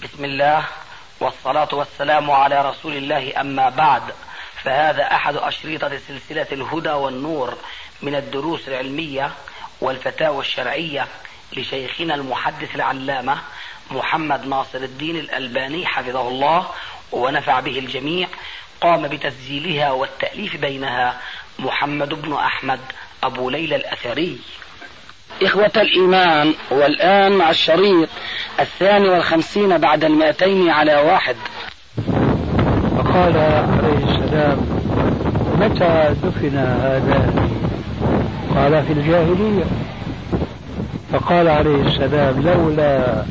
بسم الله والصلاة والسلام على رسول الله، أما بعد، فهذا أحد أشريطة سلسلة الهدى والنور من الدروس العلمية والفتاوى الشرعية لشيخنا المحدث العلامة محمد ناصر الدين الألباني حفظه الله ونفع به الجميع. قام بتسجيلها والتأليف بينها محمد بن أحمد أبو ليلى الأثري. إخوة الإيمان، والآن مع الشريط 52 بعد 200 على 1. فقال عليه السلام: متى دفن هذان؟ قال: في الجاهلية. فقال عليه السلام: لولا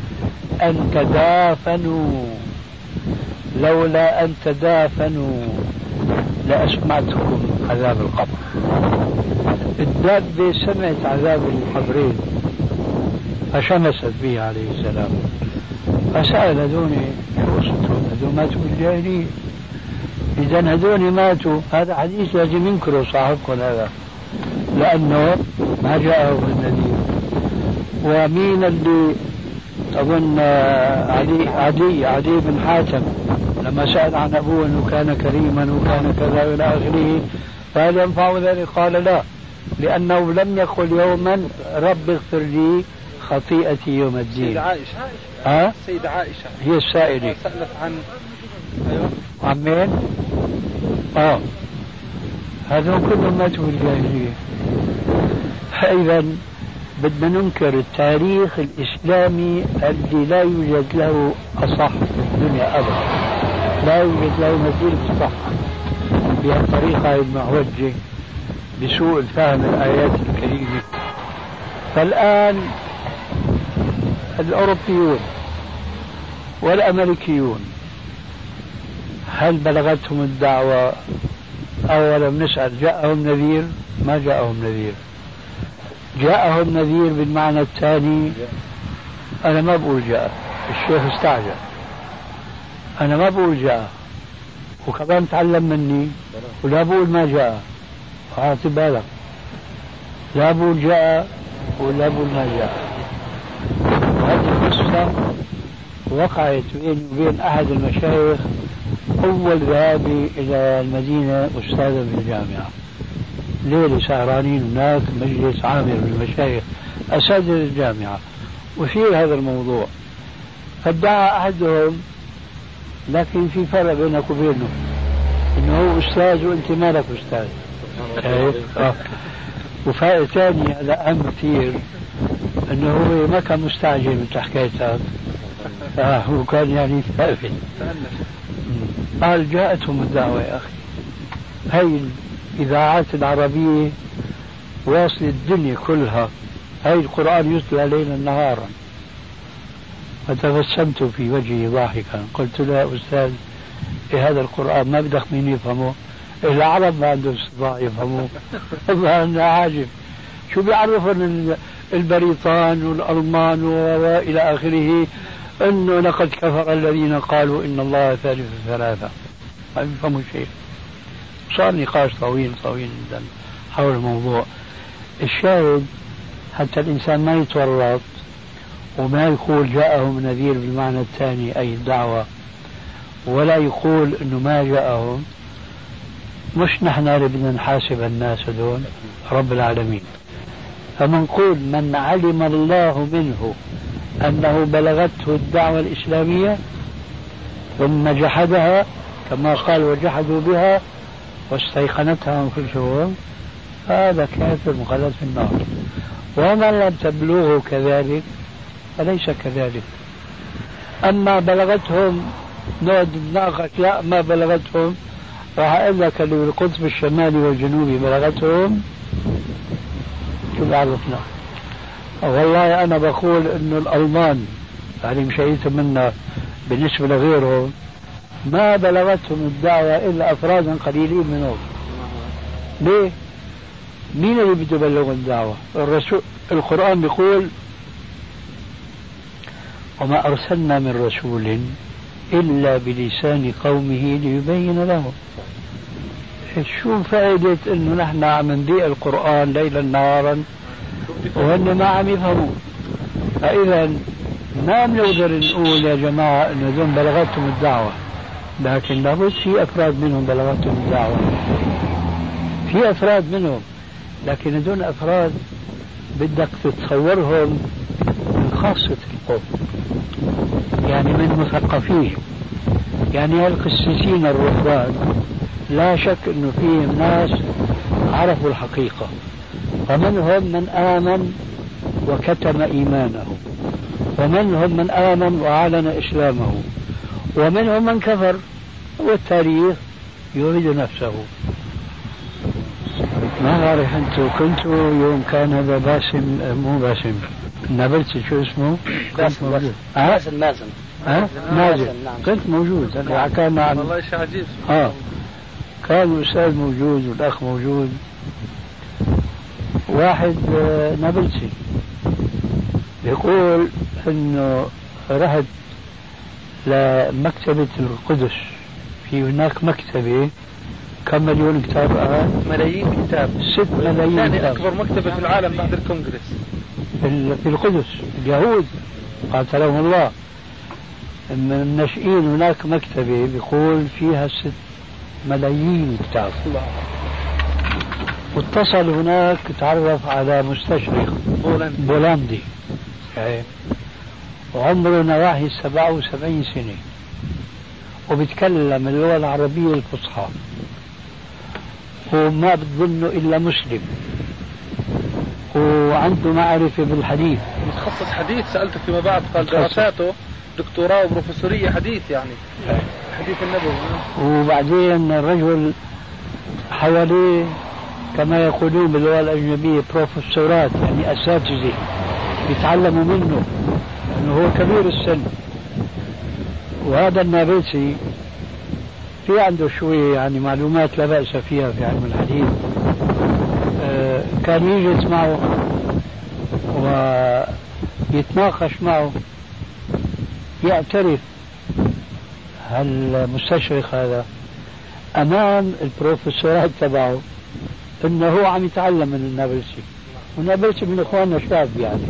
أن تدافنوا لأسمعتكم عذاب القبر. الدابة سمعت عذاب القبرين فشمست به عليه السلام، فسأل هذوني شو قصتهم؟ هذول ماتوا بالجاهلية. إذا هذول ماتوا، هذا حديث لازم ينكروا صاحبكم هذا، لأنه ما جاءه النذير. ومين اللي أظن عدي بن حاتم لما سأل عن أبوه أنه كان كريما وكان كذا إلى آخره، فهل ينفع ذلك؟ قال لا، لأنه لم يقل يوما رب اغفر لي خطيئتي يوم الدين. سيدة عائشة سيدة عائشة هي السائلة سألت عن عن مين؟ هذول كلهم ماتوا بالجاهلية. فإذا بدنا ننكر التاريخ الإسلامي الذي لا يوجد له أصح في الدنيا أبدا، لا يوجد له مثيل في الصحة بهالطريقة المعوجة بسوء الفهم الآيات الكريمة. فالآن الأوروبيون والأمريكيون هل بلغتهم الدعوة؟ أولا نسأل: جاءهم نذير؟ ما جاءهم نذير. جاءهم نذير بالمعنى الثاني؟ أنا ما بقول جاء، الشيخ استعجل، أنا ما بقول جاء، وكمان تعلم مني، ولا بقول ما جاء. أعطي بالك، لا بقول جاء ولا بقول ما جاء. وهذه القصة وقعت بيني وبين أحد المشايخ أول ذهابي إلى المدينة أستاذا في الجامعة، ليلة سهرانين هناك مجلس عامر بالمشايخ أساتذة الجامعة وفي هذا الموضوع. فادعى أحدهم، لكن في فرق بينك وبينه، إنه هو أستاذ وأنت مالك أستاذ. وفائدة ثانية هذا أهم كثير، إنه هو ما كان مستعجل من حكايتك، هو كان يعني ثابت. قال: جاءتهم الدعوة يا أخي، هاي الإذاعات العربية واصل الدنيا كلها، هاي القرآن يتلى ليلا نهارا. فتبسمت في وجهي ضاحكا، قلت له: يا أستاذ، هذا القرآن ما بدك مين يفهمه؟ العرب ما عندهم استطاعة يفهموه. والله أنا عاجب، شو بيعرفون البريطان والألمان وإلى آخره أنه لقد كفر الذين قالوا إن الله ثالث ثلاثة؟ ما يفهموا شيء. صار نقاش طويل جدا حول الموضوع. الشاهد حتى الإنسان ما يتورط وما يقول جاءهم نذير بالمعنى الثاني أي الدعوة، ولا يقول إنه ما جاءهم. مش نحن اللي بدنا نحاسب الناس دون رب العالمين. فمنقول من علم الله منه أنه بلغته الدعوة الإسلامية ثم جحدها، كما قال: وجحدوا بها واستيقنتها أنفسهم، هذا كافر مخلد في النار. ومن لم تبلغه كذلك فليس كذلك. أما بلغتهم نقعد نناقش، لا ما بلغتهم، راح أقول لك اللي بالقطب الشمالي والجنوبي بلغتهم، شو بيعرفنا؟ والله أنا بقول إنه الألمان يعني مشيت منا بالنسبة لغيرهم ما بلغتهم الدعوة إلا أفرادا قليلين منهم. ليه؟ مين اللي بده يبلغ الدعوة؟ الرسول. القرآن بيقول: وما أرسلنا من رسول إلا بلسان قومه ليبين لهم. شو فائدة إنه نحن عم نبيع القرآن ليلا نهارا وهن ما عم يفهموا؟ فإذا ما بنقدر نقول يا جماعة إنه دون بلغتهم الدعوة، لكن لابد في أفراد منهم بلغتهم الدعوة، في أفراد منهم، لكن دون أفراد بدك تتصورهم من خاصة القوم، يعني من مثقفيه، يعني القسيسين الرهبان لا شك إنه فيهم ناس عرفوا الحقيقة، ومنهم من آمن وكتم إيمانه، ومنهم من آمن وأعلن إسلامه، ومنهم من كفر، والتاريخ يعيد نفسه. ما بعرف أنتم كنتوا يوم كان هذا باسم، مو باسم، نابلسي شو اسمه؟ مازن. مازن. كنت موجود، أنا كان عن والله شيء عجيب. كان الأستاذ موجود والأخ موجود، واحد نابلسي يقول إنه رحت لمكتبة القدس، في هناك مكتبة كم مليون كتاب الآن؟ ملايين كتاب، 6 ملايين ثاني كتاب. أكبر مكتبة في العالم بعد الكونغرس في القدس. اليهود قاتلهم الله الناشئين هناك مكتبة بيقول فيها 6 ملايين كتاب. واتصل هناك تعرف على مستشرق بولندي وعمره نواحي 77 سنة، وبيتكلم اللغة العربية الفصحى، وما بتظنه إلا مسلم، وعنده معرفة بالحديث، متخصص حديث. سألته فيما بعد قال دراساته دكتوراه وبروفيسورية حديث، يعني حديث النبوي. وبعدين الرجل حواليه كما يقولون باللغة الأجنبية بروفيسورات، يعني أساتذة يتعلموا منه، لأنه هو كبير السن. وهذا النابلسي في عنده شوية يعني معلومات لا بأس فيها في علم الحديث. كان يجلس معه ويتناقش معه، يعترف هالمستشرق هذا أمام البروفيسورات تبعه إنه هو عم يتعلم من النابلسي، والنابلسي من إخواننا الشاب يعني.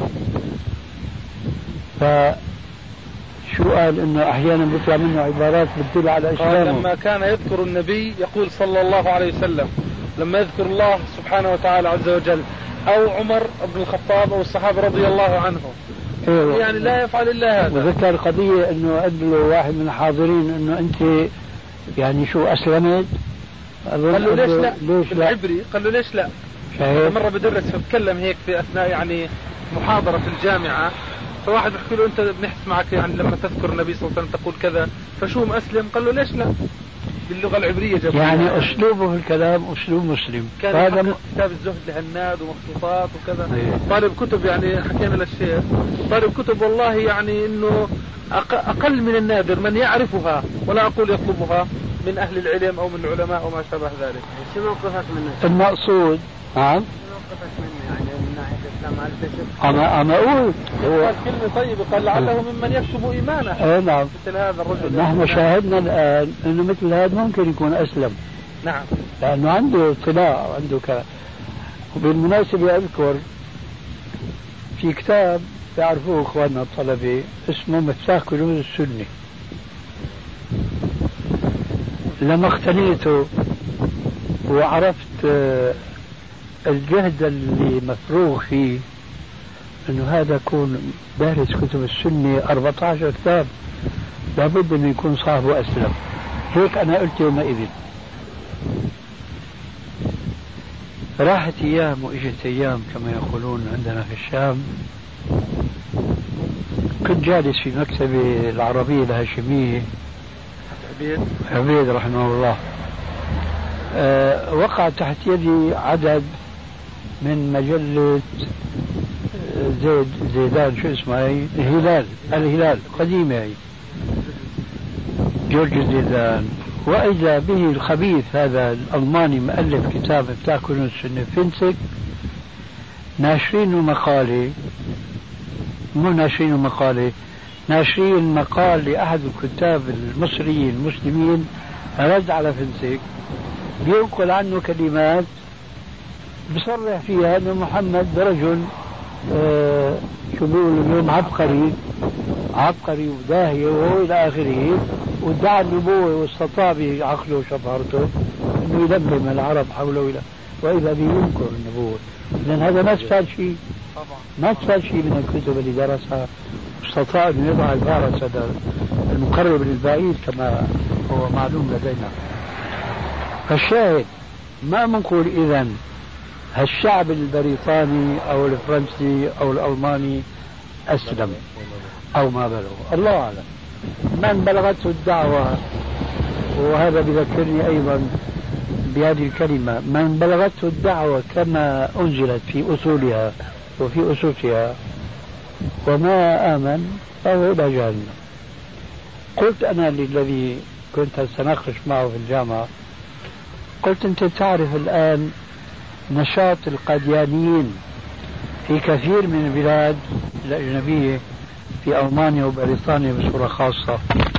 فشو قال إنه أحيانا بيطلع منه عبارات بتدل على إسلامه. لما كان يذكر النبي يقول صلى الله عليه وسلم، لما يذكر الله سبحانه وتعالى عز وجل، أو عمر بن الخطاب أو الصحابة رضي الله عنهم، يعني لا يفعل إلا هذا. وذكر قضية إنه قال له واحد من الحاضرين إنه أنت يعني شو أسلمت؟ قال له ليش لا؟ بالعبري قال له ليش لا؟ مرة بدرس فبتكلم هيك في أثناء يعني محاضرة في الجامعة، فواحد بيحكي له أنت بنحس معك يعني لما تذكر النبي صلى الله عليه وسلم تقول كذا، فشو مأسلم؟ قال له ليش لا؟ باللغة العبرية جاب يعني أسلوبه في الكلام أسلوب مسلم. كان هذا كتاب الزهد لهناد ومخطوطات وكذا. طالب كتب، يعني حكينا للشيخ طالب كتب والله يعني إنه أقل من النادر من يعرفها، ولا أقول يطلبها، من أهل العلم أو من العلماء أو ما شابه ذلك. شو موقفك منه؟ المقصود نعم. موقفك منه يعني من ناحية الإسلام؟ هل أنا أقول هو كلمة طيبة، قال لعله ممن يكتب إيمانه. نعم. مثل هذا الرجل نحن شاهدنا الآن إنه مثل هذا ممكن يكون أسلم. نعم. لأنه عنده اطلاع وعنده كلام. وبالمناسبة أذكر في كتاب يعرفوه إخواننا الطلبة اسمه مفتاح كنوز السنة. لما اقتنيته وعرفت الجهد اللي مفروغ فيه انه هذا يكون دارس كتب السنة 14 كتاب، لابد انه يكون صاحبه اسلم. هيك انا قلت يومئذ. راحت ايام واجت ايام كما يقولون عندنا في الشام. كنت جالس في مكتبة العربية الهاشمية عبيد رحمه الله. وقع تحت يدي عدد من مجلة زيدان، شو اسمها هي؟ الهلال قديمة هي، جورج زيدان. وإذا به الخبيث هذا الألماني مؤلف كتاب مفتاح كنوز السنة فينسك، ناشرين مقالة، مو ناشرين مقالة، ناشرين مقال لأحد الكتاب المصريين المسلمين رد على فينسك، بينقل عنه كلمات بصرح فيها أن محمد رجل شو بيقولوا اليوم عبقري وداهية وهو إلى آخره، وادعى النبوة واستطاع بعقله وشطارته أنه يلملم العرب حوله وإذا به ينكر النبوة. لأن هذا ما استفاد شيء، ما استفاد شيء من الكتب اللي درسها، واستطاع أن يضع الفارس هذا المقرب للبعيد كما هو معلوم لدينا. فالشاهد ما منقول إذن هالشعب البريطاني أو الفرنسي أو الألماني أسلم أو ما بلغ، الله أعلم. من بلغته الدعوة، وهذا بذكرني أيضا بهذه الكلمة، من بلغته الدعوة كما أنزلت في أصولها وفي أسسها وما آمن فهو إلى جهنم. قلت أنا للذي كنت سناقش معه في الجامعة، قلت أنت تعرف الآن نشاط القاديانيين في كثير من البلاد الأجنبية، في ألمانيا وبريطانيا بصورة خاصة،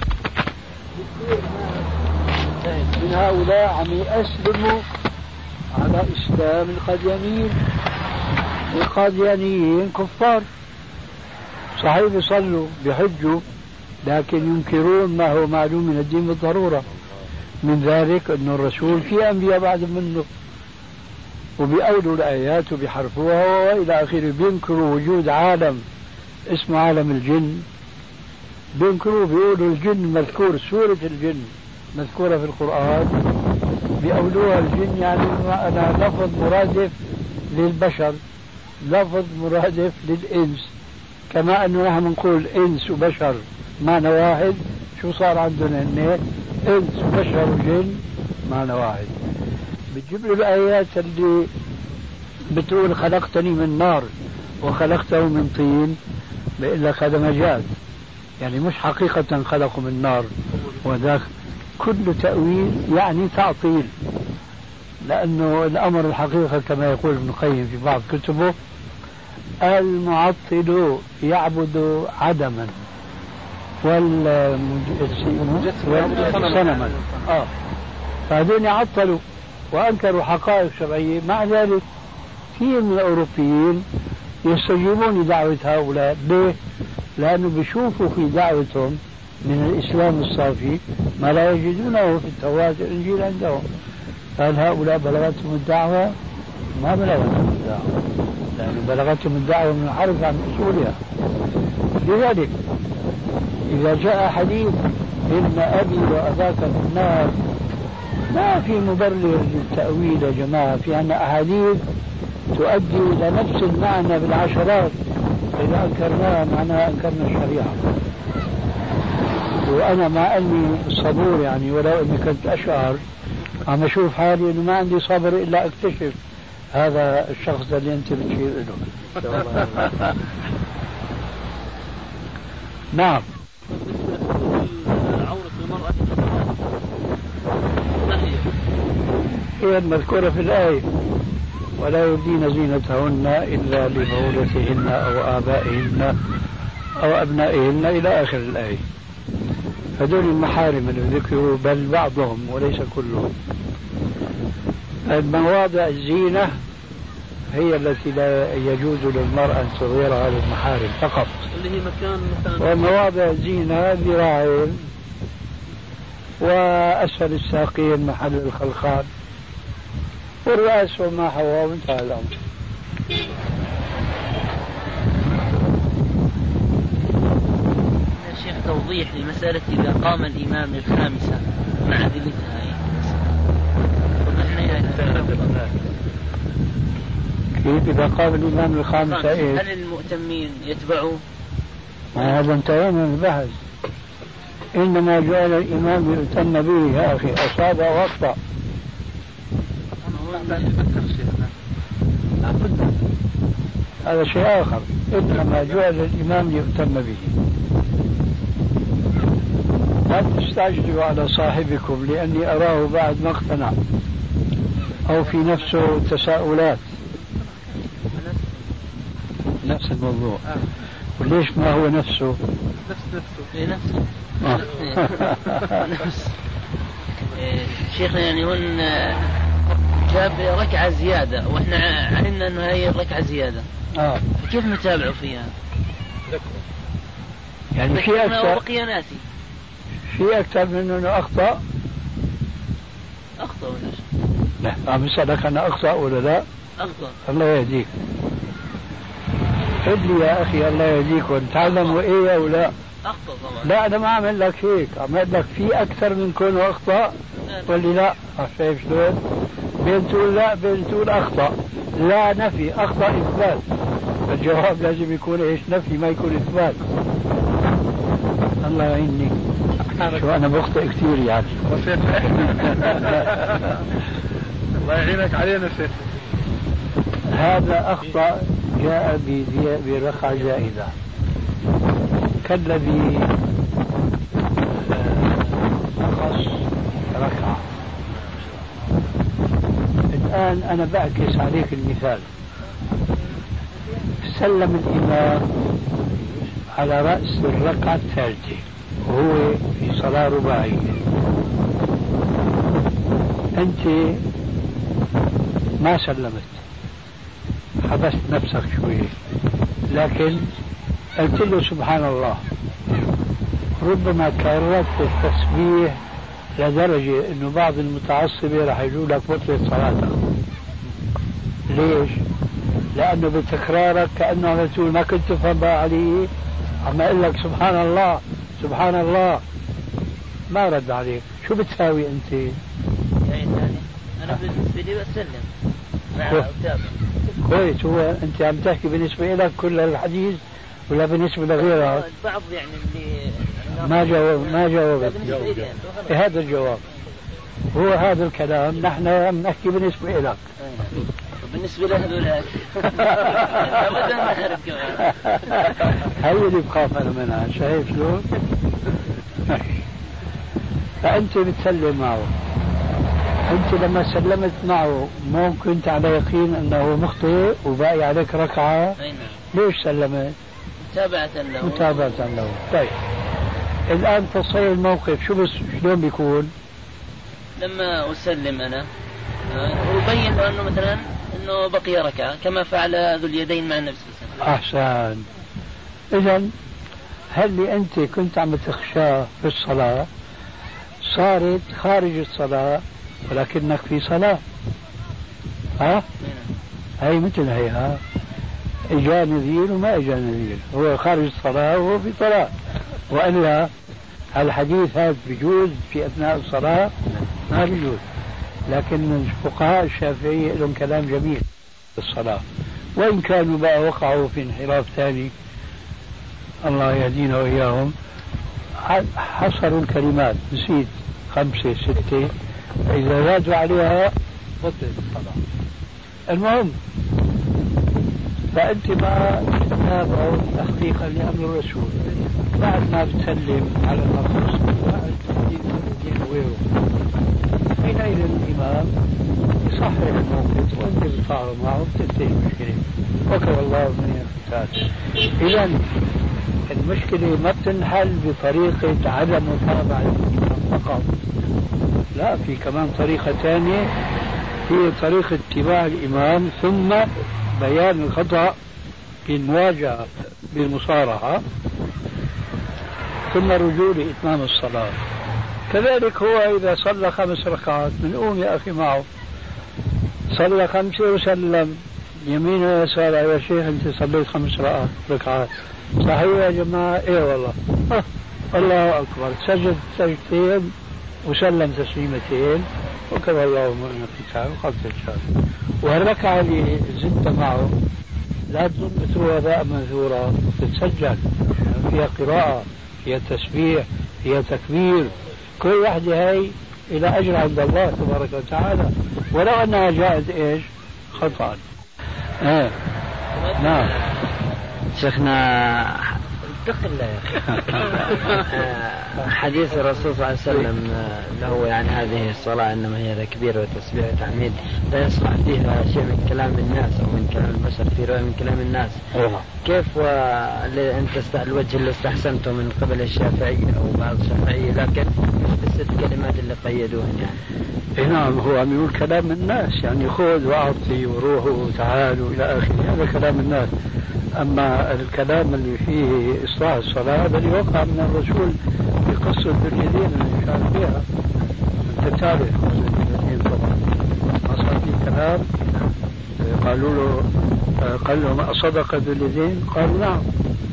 من هؤلاء عم يأسلموا على إسلام القاديانيين. القاديانيين كفار صحيح، بيصلوا بيحجوا، لكن ينكرون ما هو معلوم من الدين بالضرورة، من ذلك أن الرسول في أنبياء بعد منه، وبيأولوا الآيات وبيحرفوها وإلى آخره. بينكروا وجود عالم اسمه عالم الجن، بينكروا، بيقولوا الجن مذكور، سورة الجن مذكورة في القرآن، بيأولوها الجن يعني أنا لفظ مرادف للبشر، لفظ مرادف للإنس، كما أنه نحن نقول إنس وبشر معنى واحد. شو صار عندنا هنا؟ إنس وبشر وجن معنى واحد. بتجيب له الآيات اللي بتقول خلقتني من نار وخلقته من طين، بيقول لك هذا مجاز، يعني مش حقيقة خلقه من نار، وذاك كل تأويل يعني تعطيل، لأنه الأمر الحقيقة كما يقول ابن القيم في بعض كتبه: المعطل يعبد عدما صنما. فهذين عطلوا وأنكروا حقائق شرعية. مع ذلك كثير من الأوروبيين يستجيبون لدعوة هؤلاء. ليه؟ لأنه بيشوفوا في دعوتهم من الإسلام الصافي ما لا يجدونه في التوراة والإنجيل عندهم. هل هؤلاء بلغتهم الدعوة؟ ما بلغتهم الدعوة، لأنه بلغتهم الدعوة من الحرف عن أصولها. لذلك إذا جاء حديث إن أبي وأباك في النار، ما في مبرر للتأويل يا جماعة، في أن أحاديث تؤدي إلى نفس المعنى بالعشرات، إذا أنكرناها معناها أنكرنا الشريعة. وأنا مع أني صبور يعني، ولو أني كنت أشعر عم أشوف حالي أنه ما عندي صبر إلا أكتشف هذا الشخص اللي أنت بتشير له. نعم. عورة المرأة هي المذكورة في الآية: ولا يبدين زينتهن إلا لبعولتهن أو آبائهن أو أبنائهن إلى آخر الآية. هذول المحارم اللي ذكروا، بل بعضهم وليس كلهم. مواضع الزينة هي التي لا يجوز للمرأة أن تظهرها للمحارم فقط، اللي هي مكان مثلا. ومواضع الزينة ذراعين وأسفل الساقين محل الخلخال والرأس وما حواه، وانتهى الأمر. يا شيخ توضيح لمسألة إذا قام الإمام للخامسة مع أدلتها، كيف إذا قام الإمام للخامسة إيه؟ هل المؤتمين يتبعوا؟ هذا انتهينا من البحث. إنما جعل الإمام يؤتم به يا أخي، أصاب وأخطأ. هذا شيء آخر. إنما جعل الإمام يؤتم به. لا تستعجلوا على صاحبكم، لأني أراه بعد ما اقتنع أو في نفسه تساؤلات. نفس الموضوع. وليش ما هو نفسه؟ نفس شيخنا يعني هون جاب ركعة زيادة، وإحنا علمنا أنه هي الركعة زيادة، كيف نتابعه فيها؟ يعني في أكثر بقي ناسي، في أكثر من أنه أخطأ ولا لا بسألك أنا أخطأ ولا لا؟ أخطأ. الله يهديك. قل لي يا أخي الله يهديك ونتعلم وإيه أو لا؟ أخطأ طبعا. لا أنا ما أعمل لك هيك، أعمل لك في أكثر من كونه أخطأ ولا لا؟ شايف شلون؟ بين تقول لا بين تقول أخطأ. لا نفي، أخطأ إثبات. الجواب لازم يكون إيش؟ نفي، ما يكون إثبات. الله يعيني. شو أنا بخطئ كثير يعني. الله يعينك علينا شيخ. هذا أخطأ جاء برقعة زائدة كالذي نقص ركعة. الآن أنا بعكس عليك المثال. سلم الإمام على رأس الركعة الثالثة وهو في صلاة رباعية، أنت ما سلمت، حبست نفسك شوية، لكن قلت له سبحان الله، ربما كررت التسبيح لدرجة انه بعض المتعصبة راح يقول لك بطلت صلاتك. ليش؟ لانه بتكرارك كأنه عم تقول ما كنت تفهم بقى علي، عم اقول لك سبحان الله سبحان الله، ما رد عليك. شو بتساوي انت؟ يعني انا بالنسبة لي بسلم مع أتابع. كويس. هو انت عم تحكي بالنسبة لك كل الحديث ولا بالنسبة لغيرها؟ البعض يعني اللي ما جاوبت. هذا الجواب هو هذا الكلام. نحن عم نحكي بالنسبة لك. بالنسبة لهذول هي اللي بخاف أنا منها. شايف شلون؟ فأنت بتسلم معه. أنت لما سلمت معه مو كنت على يقين أنه مخطئ وباقي عليك ركعة؟ ليش سلمت؟ متابعة له. طيب الآن تصير الموقف شلون بيكون؟ لما أسلم أنا أبين له أنه مثلا أنه بقي ركعة كما فعل ذو اليدين مع النبي صلى الله عليه وسلم. أحسن. إذن هل أنت كنت عم تخشاه في الصلاة صارت خارج الصلاة ولكنك في صلاة؟ هي مثل هي إجا نذير وما إجا نذير، هو خارج الصلاة وهو في صلاة. وإلا الحديث هذا بيجوز في أثناء الصلاة؟ ما بيجوز. لكن الفقهاء الشافعية لهم كلام جميل في الصلاة، وإن كانوا بقى وقعوا في انحراف ثاني الله يهدينا وإياهم، حصروا الكلمات نسيت 5 6 إذا زادوا عليها بطلت الصلاة. المهم فأنت ما تتابعوا تحقيقا لأمر الرسول بعد ما بتسلم على النص بعد تدين وغيره. حينئذ الإمام يصحح الموقف وأنت بتفاعل معه بتنتهي المشكلة وكفى الله من القتال. إذا المشكلة ما بتنحل بطريقة عدم متابعة الإمام فقط، لا، في كمان طريقة ثانية هي طريقة اتباع الإمام ثم بيان الخطأ بالمواجهة بالمصارحة ثم رجوع لإتمام الصلاة. كذلك هو إذا صلى 5 ركعات بنقوم يا أخي معه، صلى 5 وسلم يمين ويسار، يا شيخ أنت صليت 5 ركعات صحيح يا جماعة؟ إيه والله. الله أكبر. سجد سجدتين وسلم تسليمتين وكفى الله من القتال وقد الشهادة. والركعة اللي زدت معه لا تظن هباء منثورا، تتسجل فيها قراءة فيها تسبيح فيها تكبير، كل واحدة هاي إلى أجر عند الله تبارك وتعالى ولو أنها جاءت إيش خطأ. نعم شيخنا اتق الله يا أخي. حديث الرسول صلى الله عليه وسلم له يعني هذه الصلاة إنما هي تكبير وتسبيح وتحميد لا يصلح فيها شيء من كلام الناس أو من كلام البشر في رواية من كلام الناس. كيف أنت الوجه اللي استحسنته من قبل الشافعية أو بعض الشافعية لكن الست كلمات اللي قيدوهن يعني؟ نعم هو عم يقول كلام الناس يعني خذ وأعطي وروحوا وتعالوا إلى آخره هذا كلام الناس. أما الكلام اللي فيه إصلاح الصلاة هذا اللي وقع من الرسول في قصة ذو اليدين اللي كان فيها أنت تعرف قصة ذو اليدين طبعا ما صار في كلام قالوا له قال له ما صدق ذو اليدين قالوا نعم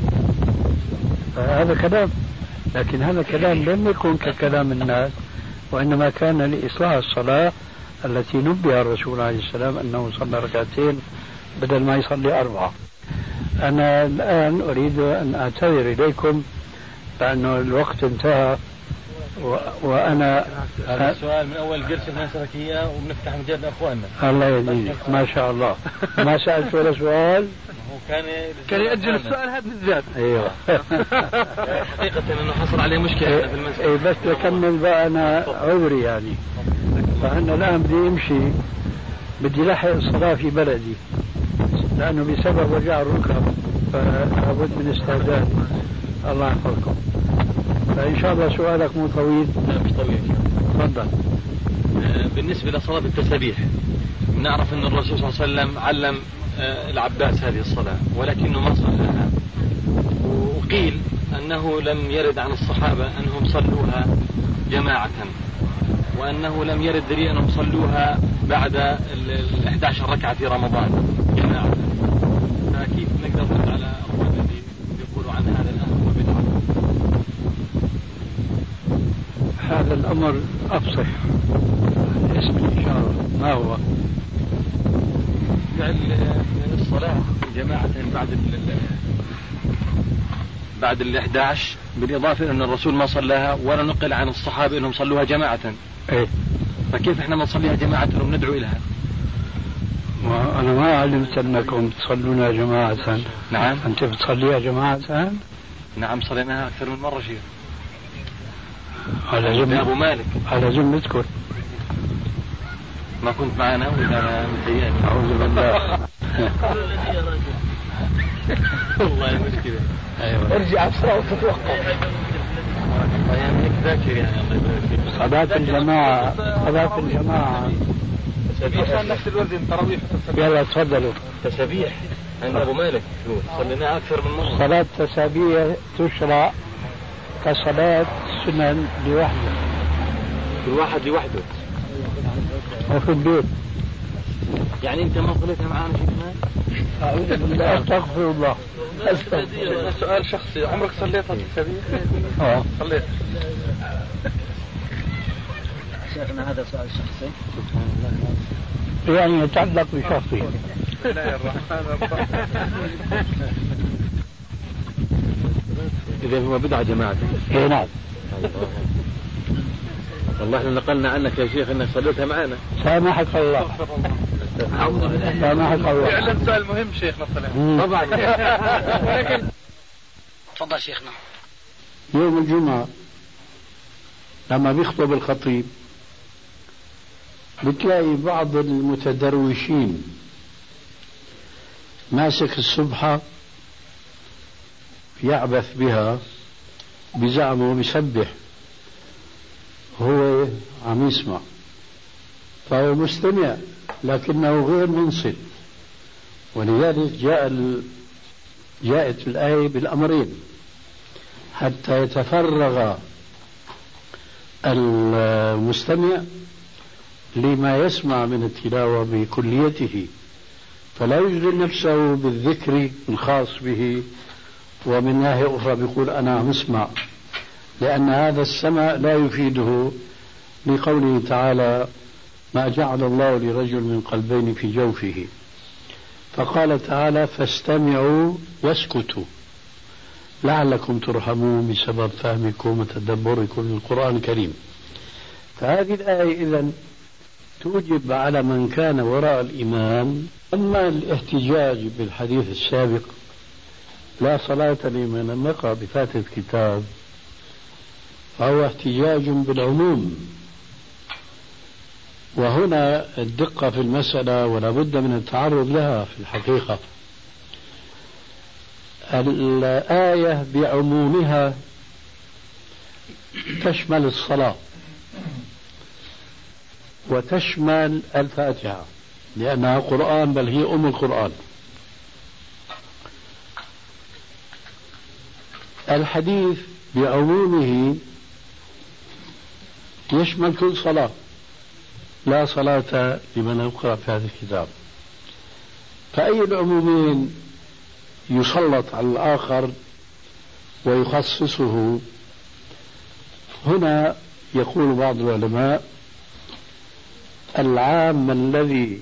هذا كلام لكن هذا كلام لم يكن ككلام الناس وإنما كان لإصلاح الصلاة التي نبه الرسول عليه السلام أنه صلى ركعتين بدل ما يصلي 4. أنا الآن أريد أن أعتذر إليكم لأنه الوقت انتهى وأنا هذا السؤال من أول قرش نسألك إياه وبنفتح مجال لأخواننا. الله يهديك ما شاء الله ما سألت ولا سؤال. كان يأجل السؤال هذا بالذات. أيوه حقيقة أنه حصل عليه مشكلة في المسجد. بس أكمل بقى أنا عذري يعني فأنا الآن بدي أمشي بدي لحق الصلاة في بلدي لأنه بسبب وجع الركب فلابد من استعداد. الله يحفظكم. فإن شاء الله سؤالك مو طويل. لا مش طويل. تفضل. بالنسبة لصلاة التسبيح نعرف أن الرسول صلى الله عليه وسلم علم العباس هذه الصلاة ولكنه ما صلىها وقيل أنه لم يرد عن الصحابة أنهم صلوها جماعة وأنه لم يرد دليل أنهم صلوها بعد 11 ركعة في رمضان جماعة. فكيف نقدر نرد على أخوان الذين يقولوا عن هذا الأمر وبدعة؟ هذا الأمر أفصح اسم الإشارة ما هو؟ فعل الصلاة جماعة بعد 11 بالإضافة أن الرسول ما صلاها ولا نقل عن الصحابة أنهم صلوها جماعة. إيه فكيف إحنا ما نصليها جماعة وندعو إليها؟ وأنا ما علمت أنكم تصلونها جماعة. نعم. أنت بتصليها جماعة؟ نعم صليناها أكثر من مرة شيء. على أبو مالك على ذمتكم ما كنت معنا ولا أنا متهيألي. أعوذ بالله. والله مشكلة. أيوة. ارجع بسرعة وتتوقف. الله يملك ذاكر يعني الله يبارك فيك. صلاة الجماعة صلاة الجماعة. تسبيح نفس الوزن تراويح. يلا تفضلوا. تسبيح عند أبو مالك صليناها أكثر من مرة. صلاة تسابيح تشرع كصلاة سنن لوحده. كل واحد لوحده. وفي البيت. يعني أنت ما صليتها معانا شيء كمان؟ أعوذ بالله. أستغفر الله. سؤال شخصي عمرك صليتها تسبيح؟ صليت. شيخنا هذا سؤال شخصي. يعني يتعلق بشخصي. لا الرحمن إذا هو بدعة جماعة. إيه نعم. والله احنا نقلنا عنك يا شيخ انك صليتها معنا. سامحك الله. سامحك الله. فعلا سؤال مهم شيخنا الصلاة. طبعا. تفضل شيخنا. يوم الجمعة لما بيخطب الخطيب بتلاقي بعض المتدروشين ماسك السبحة يعبث بها بزعمه وبيسبح هو عم يسمع فهو مستمع لكنه غير منصت ولذلك جاءت الآية بالأمرين حتى يتفرغ المستمع لما يسمع من التلاوة بكليته فلا يشغل نفسه بالذكر الخاص به ومن ناحية أخرى بيقول أنا عم اسمع لأن هذا السمع لا يفيده لقوله تعالى ما جعل الله لرجل من قلبين في جوفه فقال تعالى فاستمعوا واسكتوا لعلكم ترحمون بسبب فهمكم وتدبركم للقرآن الكريم. فهذه الآية إذن توجب على من كان وراء الإمام. أما الاحتجاج بالحديث السابق لا صلاة لمن لم يقرأ بفاتحة الكتاب فهو احتجاج بالعموم، وهنا الدقة في المسألة ولا بد من التعرض لها. في الحقيقة الآية بعمومها تشمل الصلاة وتشمل الفاتحة لأنها قرآن، بل هي أم القرآن. الحديث بعمومه يشمل كل صلاة، لا صلاة لمن يقرأ في هذا الكتاب. فأي العمومين يسلط على الآخر ويخصصه؟ هنا يقول بعض العلماء العام الذي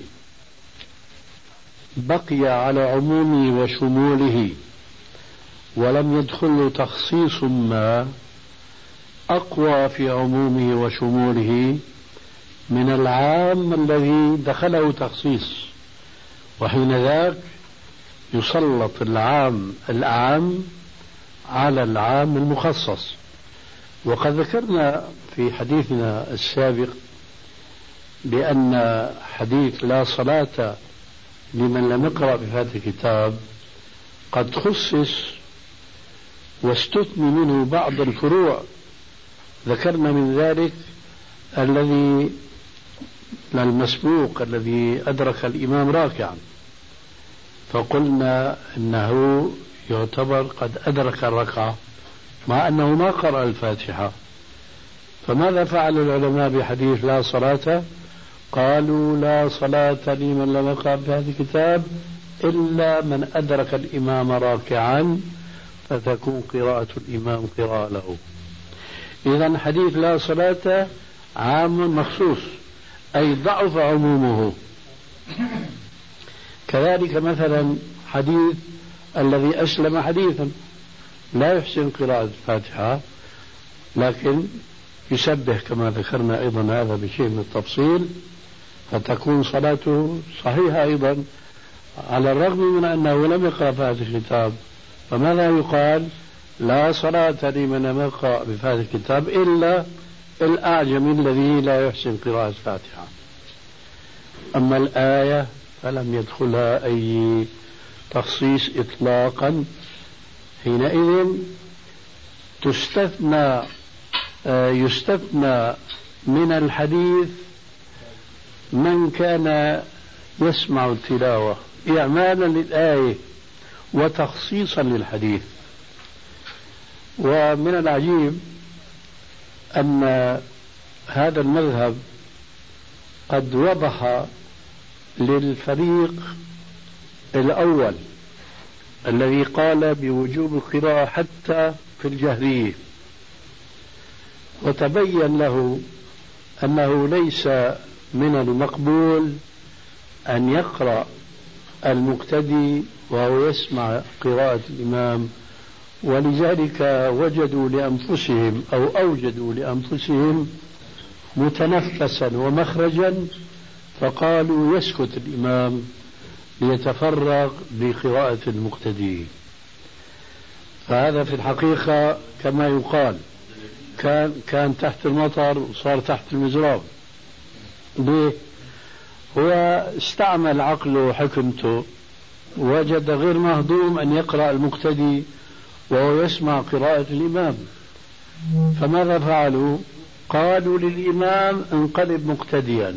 بقي على عمومه وشموله ولم يدخل تخصيص ما أقوى في عمومه وشموله من العام الذي دخله تخصيص، وحين ذاك يسلط الأعم على العام المخصص. وقد ذكرنا في حديثنا السابق بأن حديث لا صلاة لمن لم يقرأ بفاتحة الكتاب قد خصص واستثني منه بعض الفروع. ذكرنا من ذلك الذي المسبوق الذي أدرك الإمام راكعا، فقلنا إنه يعتبر قد أدرك الركعة مع أنه ما قرأ الفاتحة. فماذا فعل العلماء بحديث لا صلاة؟ قالوا لا صلاة لمن لم يقرأ بهذا الكتاب إلا من أدرك الإمام راكعا فتكون قراءة الإمام قراءة له. إذن حديث لا صلاة عام مخصوص، أي ضعف عمومه. كذلك مثلا حديث الذي أسلم حديثا لا يحسن قراءة الفاتحة لكن يسبح كما ذكرنا أيضا هذا بشيء من التفصيل، فتكون صلاته صحيحة أيضا على الرغم من أنه لم يقرأ فاتحة الكتاب. فماذا يقال؟ لا صلاة لمن لم يقرأ بفاتحة الكتاب إلا الأعجم الذي لا يحسن قراءة الفاتحة. أما الآية فلم يدخلها أي تخصيص إطلاقا، حينئذ يستثنى من الحديث من كان يسمع التلاوة إعمالا للآية وتخصيصا للحديث. ومن العجيب أن هذا المذهب قد وضح للفريق الأول الذي قال بوجوب القراءة حتى في الجهرية، وتبين له أنه ليس من المقبول أن يقرأ المقتدي وهو يسمع قراءة الإمام، ولذلك وجدوا لأنفسهم أو أوجدوا لأنفسهم متنفسا ومخرجا فقالوا يسكت الإمام ليتفرغ لقراءة المقتدي. فهذا في الحقيقة كما يقال كان تحت المطر وصار تحت المزراب. ليه؟ هو استعمل عقله وحكمته، وجد غير مهضوم أن يقرأ المقتدي وهو يسمع قراءة الإمام. فماذا فعلوا؟ قالوا للإمام انقلب مقتديا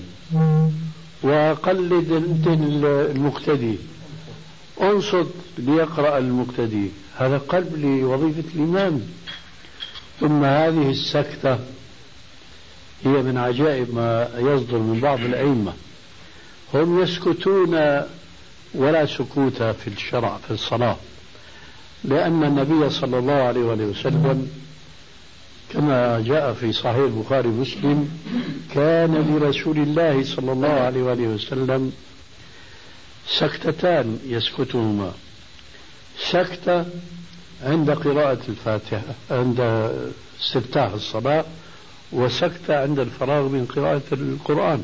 وقلد انت المقتدي، انصت ليقرأ المقتدي، هذا قلب لوظيفة الإمام. ثم هذه السكتة هي من عجائب ما يصدر من بعض الأئمة، هم يسكتون ولا سكوت في الشرع في الصلاة، لأن النبي صلى الله عليه وسلم كما جاء في صحيح البخاري ومسلم كان لرسول الله صلى الله عليه وسلم سكتتان يسكتهما، سكتة عند قراءة الفاتحة عند استفتاح الصلاة، وسكتة عند الفراغ من قراءة القرآن.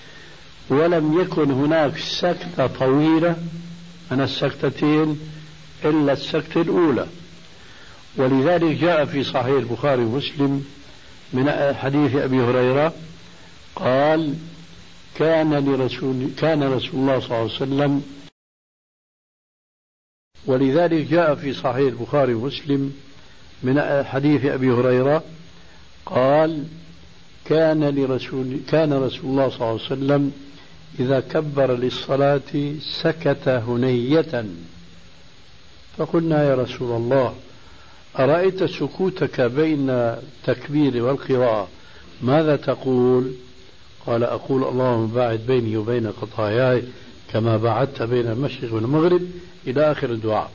ولم يكن هناك سكتة طويلة من السكتتين إلا السكتة الأولى. ولذلك جاء في صحيح البخاري ومسلم من حديث أبي هريرة قال كان رسول الله صلى الله عليه وسلم. ولذلك جاء في صحيح البخاري ومسلم من حديث أبي هريرة قال كان رسول الله صلى الله عليه وسلم إذا كبر للصلاة سكت هنية. فقلنا يا رسول الله أرأيت سكوتك بين التكبير والقراءة ماذا تقول؟ قال أقول اللهم باعد بيني وبين خطاياي كما بعدت بين المشرق والمغرب إلى آخر الدعاء.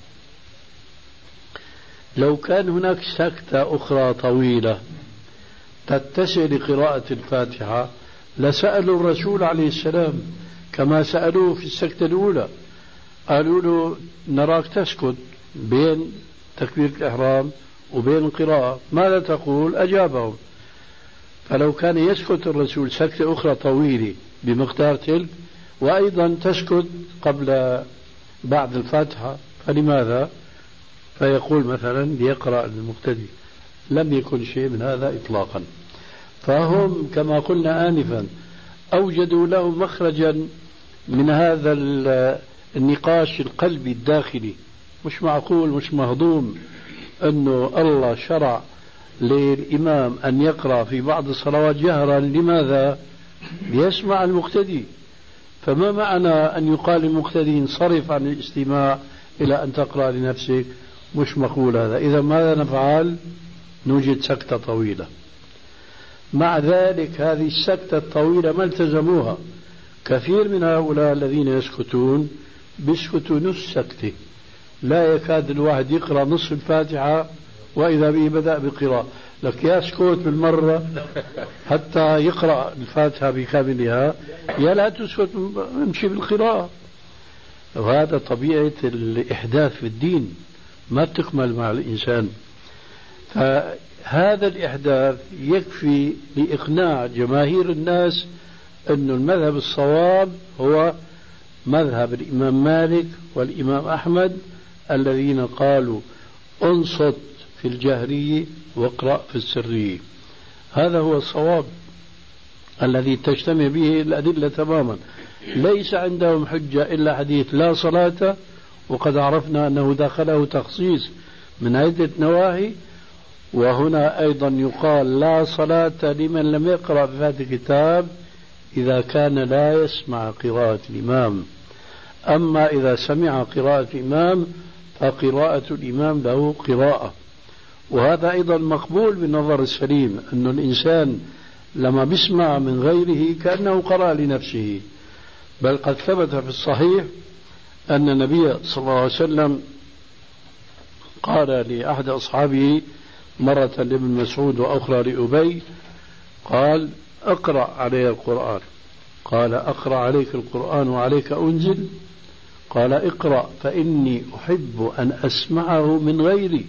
لو كان هناك سكتة أخرى طويلة تتسع لقراءة الفاتحة لسألوا الرسول عليه السلام كما سألوه في السكتة الأولى، قالوا له نراك تسكت بين تكبير الإحرام وبين القراءة ماذا تقول؟ أجابهم. فلو كان يسكت الرسول سكتة أخرى طويلة بمقدار تلك وأيضا تسكت بعد الفاتحة فلماذا؟ فيقول مثلا ليقرأ المقتدي. لم يكن شيء من هذا إطلاقا. فهم كما قلنا آنفا أوجدوا له مخرجا من هذا النقاش القلبي الداخلي. مش معقول مش مهضوم أنه الله شرع للإمام أن يقرأ في بعض الصلوات جهرا. لماذا؟ ليسمع المقتدي. فما معنى أن يقال للمقتدي انصرف عن الاستماع إلى أن تقرأ لنفسك؟ مش مقول هذا. إذا ماذا نفعل؟ نوجد سكتة طويلة. مع ذلك هذه السكتة الطويلة ما التزموها. كثير من هؤلاء الذين يسكتون بيسكتوا نص سكتة، لا يكاد الواحد يقرأ نصف الفاتحة وإذا به بدأ بقراءة. لك يسكت بالمرة حتى يقرأ الفاتحة بكاملها، يا لا تسكت امشي بالقراءة. وهذا طبيعة الإحداث في الدين ما تكمل مع الإنسان. فهذا الإحداث يكفي لإقناع جماهير الناس أن المذهب الصواب هو مذهب الإمام مالك والإمام أحمد الذين قالوا انصت في الجهرية واقرأ في السرية. هذا هو الصواب الذي تجتمع به الأدلة تماما. ليس عندهم حجة إلا حديث لا صلاة، وقد عرفنا أنه دخله تخصيص من عدة نواهي. وهنا أيضا يقال لا صلاة لمن لم يقرأ بفاتحة الكتاب إذا كان لا يسمع قراءة الإمام. أما إذا سمع قراءة الإمام فقراءة الإمام له قراءة. وهذا أيضا مقبول بالنظر السليم، أن الإنسان لما بيسمع من غيره كأنه قرأ لنفسه. بل قد ثبت في الصحيح أن النبي صلى الله عليه وسلم قال لأحد أصحابه مرة لابن مسعود وأخرى لأبي قال اقرأ علي القرآن. قال أقرأ عليك القرآن وعليك أنزل؟ قال اقرأ فإني أحب أن أسمعه من غيري.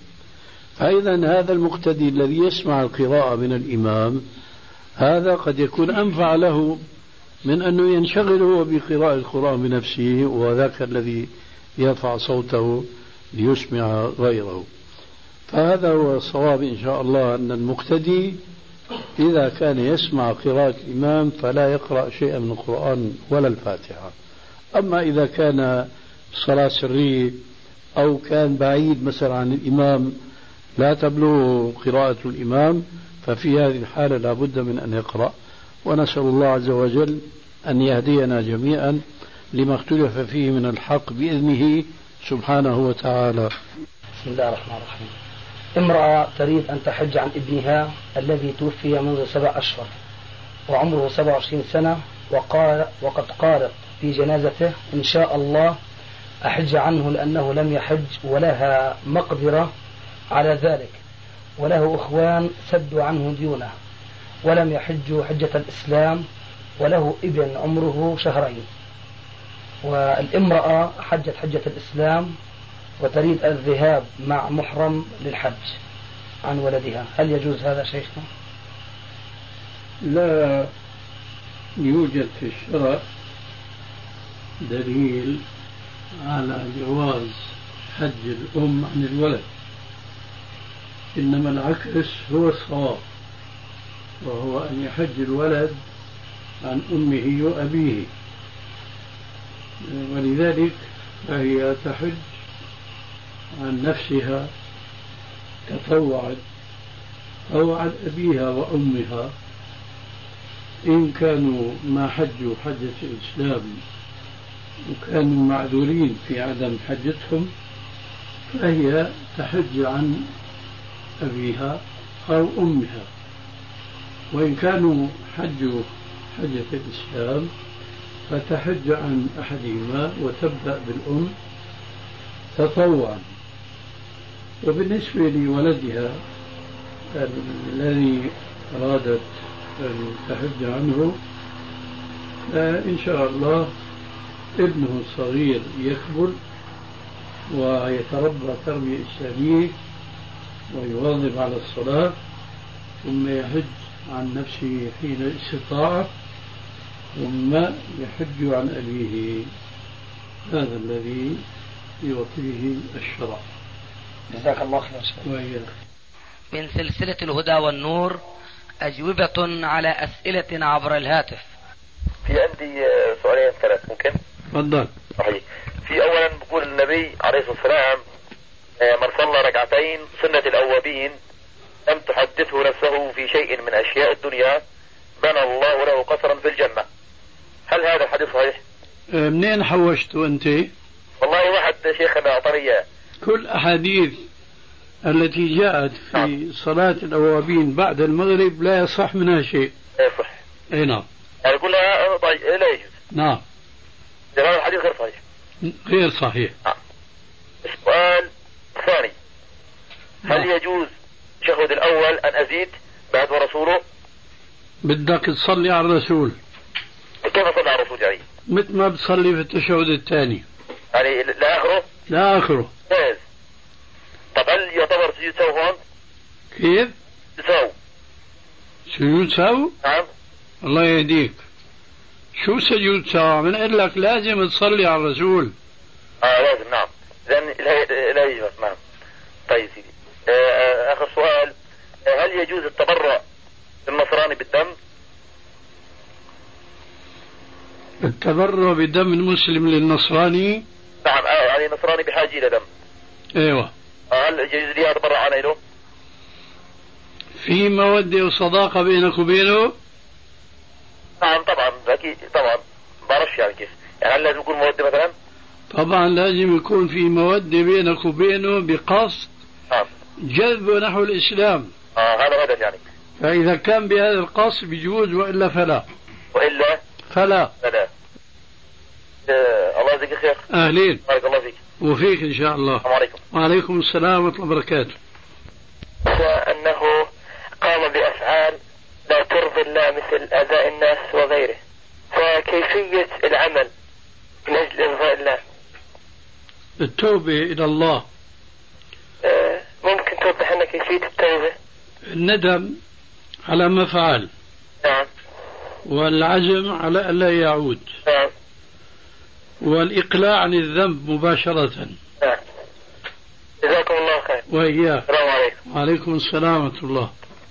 فإذا هذا المقتدي الذي يسمع القراءة من الإمام هذا قد يكون أنفع له من أنه ينشغل هو بقراءة القرآن بنفسه، وذاك الذي يرفع صوته ليسمع غيره. فهذا هو الصواب إن شاء الله، أن المقتدي إذا كان يسمع قراءة الإمام فلا يقرأ شيئا من القرآن ولا الفاتحة. أما إذا كان صلاة سرية أو كان بعيد مثلا عن الإمام لا تبلغ قراءة الإمام ففي هذه الحالة لا بد من أن يقرأ. ونسأل الله عز وجل أن يهدينا جميعا لما اختلف فيه من الحق بإذنه سبحانه وتعالى. بسم الله الرحمن الرحيم. امرأة تريد أن تحج عن ابنها الذي توفي منذ 7 أشهر وعمره 27 سنة، وقد قالت في جنازته إن شاء الله أحج عنه لأنه لم يحج ولها مقدرة على ذلك، وله أخوان سدوا عنه ديونه ولم يحجوا حجة الإسلام، وله ابن عمره 2 شهر. والامرأة حجت حجة الإسلام وتريد الذهاب مع محرم للحج عن ولدها. هل يجوز هذا شيخنا؟ لا يوجد في الشرع دليل على جواز حج الأم عن الولد، إنما العكس هو الصواب، وهو أن يحج الولد عن أمه وأبيه، ولذلك فهي تحج عن نفسها تطوعت أو عن أبيها وأمها إن كانوا ما حجوا حجة الإسلام وكانوا معذورين في عدم حجتهم، فهي تحج عن أبيها أو أمها. وإن كانوا حجوا حجة الإسلام فتحج عن أحدهما وتبدأ بالأم تطوعا. وبالنسبة لولدها الذي أرادت أن تحج عنه، إن شاء الله ابنه الصغير يكبر ويتربى تربية إسلامية ويواظب على الصلاة، ثم يحج عن نفسه حين الاستطاعة، ثم يحج عن أبيه. هذا الذي يعطيه الشرع. جزاك الله خير. من سلسلة الهدى والنور أجوبة على أسئلة عبر الهاتف. في عندي سؤالين ثلاث ممكن؟ تفضل. صحيح. في أولا بقول النبي عليه الصلاة والسلام من صلى ركعتين سنة الأوابين لم تحدثه نفسه في شيء من أشياء الدنيا بنى الله له قصرا في الجنة. هل هذا الحديث صحيح؟ منين حوشته أنت؟ والله واحد شيخنا أعطاني إياه. كل أحاديث التي جاءت في صلاة الأوابين بعد المغرب لا يصح منها شيء. لا يصح. أي نعم. يقول لها طيب لا يجوز. نعم. هذا الحديث غير صحيح. غير صحيح. السؤال الثاني، هل يجوز التشهد الأول أن أزيد بعد ورسوله؟ بدك تصلي على الرسول. كيف أصلي على الرسول يعني؟ مثل ما بتصلي في التشهد الثاني. يعني لآخره؟ لآخره. جاهز. طب هل يعتبر سجود سهو هون؟ كيف؟ سهو. سجود سهو؟ نعم. الله يهديك. شو سجود سهو؟ من قال لك لازم تصلي على الرسول. لازم. نعم. إذن لا يجوز. نعم. طيب سيدي. آخر سؤال، هل يجوز التبرع للنصراني بالدم؟ التبرع بدم المسلم للنصراني؟ نعم. يعني النصراني بحاجة إلى دم. ايوه. هل يجوز لي أتبرع عنه له؟ في مودة وصداقة بينك وبينه؟ نعم طبعا أكيد طبعا. بعرفش يعني كيف، يعني هل لازم يكون مودة مثلا؟ طبعا لازم يكون في مودة بينك وبينه بقصد جذبه نحو الإسلام. هذا هدف يعني. فإذا كان بهذا القصد بيجوز، وإلا فلا. وإلا فلا. الله يجزيك خير. أهلين. بارك الله فيك. وفيك إن شاء الله. السلام عليكم. وعليكم السلام ورحمة الله وبركاته. وأنه قام بأفعال لا ترضي الله مثل أذى الناس وغيره، فكيفية العمل من أجل إرضاء الله؟ التوبة إلى الله. ممكن توضح لنا كيفية التوبة؟ الندم على ما فعل. نعم. والعزم على ألا يعود. نعم. والإقلاع عن الذنب مباشرة. نعم. جزاكم الله خير. وإياك. السلام عليكم. وعليكم السلام ورحمة الله.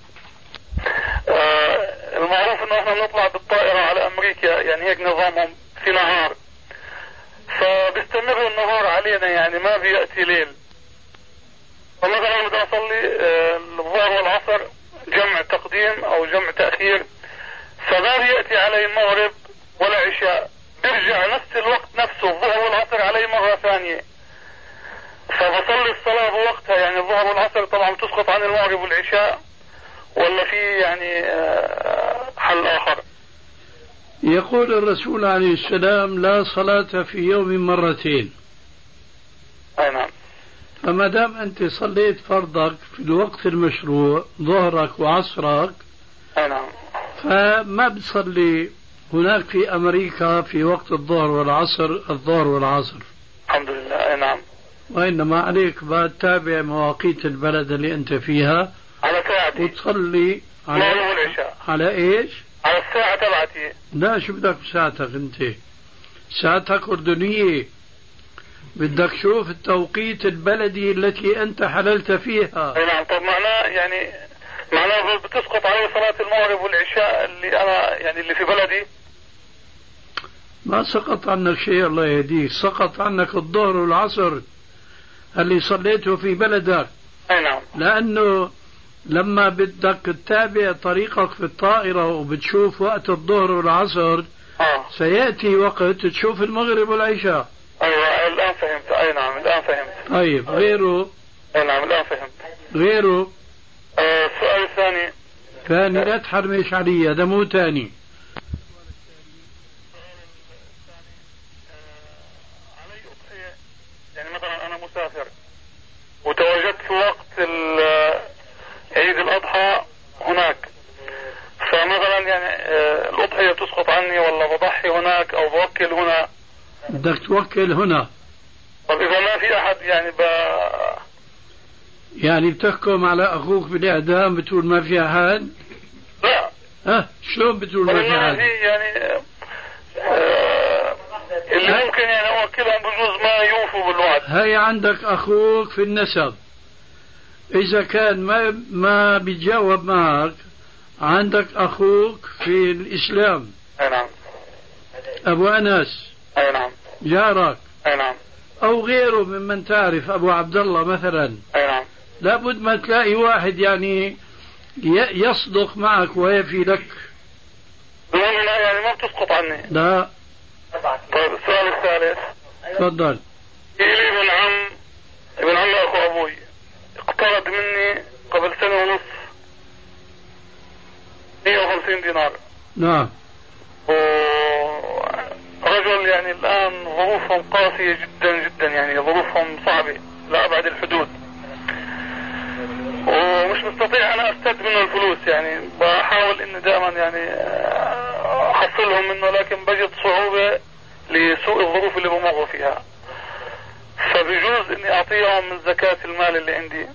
المعروف أنه احنا نطلع بالطائرة على أمريكا، يعني هيك نظامهم في نهار، فبيستمر النهار علينا، يعني ما بيأتي ليل. فمثلا أنا بدي أصلي الظهر والعصر جمع تقديم أو جمع تأخير، فما بيأتي علي المغرب ولا عشاء، بيرجع نفس الوقت نفسه الظهر والعصر علي مرة ثانية، فبصلي الصلاة بوقتها. يعني الظهر والعصر طبعا بتسقط عن المغرب والعشاء، ولا في يعني حل آخر؟ يقول الرسول عليه السلام: لا صلاة في يوم مرتين. أي نعم. فما دام أنت صليت فرضك في الوقت المشروع ظهرك وعصرك، أي نعم، فما بتصلي هناك في أمريكا في وقت الظهر والعصر الظهر والعصر. الحمد لله. أي نعم. وإنما عليك تتابع مواقيت البلد اللي أنت فيها على ساعتي، وتصلي على إيش؟ على الساعة تبعتي. لا، شو بدك بساعتك أنت؟ ساعتك أردنية، بدك تشوف التوقيت البلدي التي أنت حللت فيها. نعم. طب معناه بتسقط علي صلاة المغرب والعشاء اللي أنا يعني اللي في بلدي؟ ما سقط عنك شيء الله يهديك، سقط عنك الظهر والعصر اللي صليته في بلدك. نعم. لأنه لما بدك تتابع طريقك في الطائرة وبتشوف وقت الظهر والعصر سيأتي وقت تشوف المغرب والعشاء. أيوة الآن فهمت. أي نعم الآن فهمت. طيب غيره؟ أي نعم الآن فهمت. غيره؟ السؤال الثاني. ثاني لا تحرمش علي، هذا مو ثاني. علي أضحية يعني مثلا أنا مسافر وتواجدت في وقت عيد الأضحى هناك، فمثلا يعني الأضحية تسقط عني ولا بضحي هناك أو بوكل هنا؟ بدك توكل هنا. طب إذا ما في أحد يعني بتحكم على أخوك بالإعدام بتقول ما في أحد؟ لا. شلون بتقول ما في أحد؟ يعني اللي ممكن يعني أوكلهم بجوز ما يوفوا بالوعد. هي عندك أخوك في النسب، إذا كان ما بيتجاوب معك عندك أخوك في الإسلام. أي نعم. أبو أنس. أي نعم. جارك. أي نعم. أو غيره ممن تعرف، أبو عبد الله مثلا. أي نعم. لابد ما تلاقي واحد يعني يصدق معك ويفي لك. يعني ما بتسقط عني. لا. طيب السؤال الثالث. تفضل. لي ابن عم أخو أبوي اقترض مني قبل سنة ونص 150 دينار. نعم. ورجل يعني الآن ظروفهم قاسية جدا جدا، يعني ظروفهم صعبة لأبعد الحدود، ومش مستطيع أنا أستد منه الفلوس. يعني بحاول إني دائما يعني أحصلهم منه، لكن بجد صعوبة لسوء الظروف اللي بمر فيها. فبيجوز إني أعطيهم من زكاة المال اللي عندي؟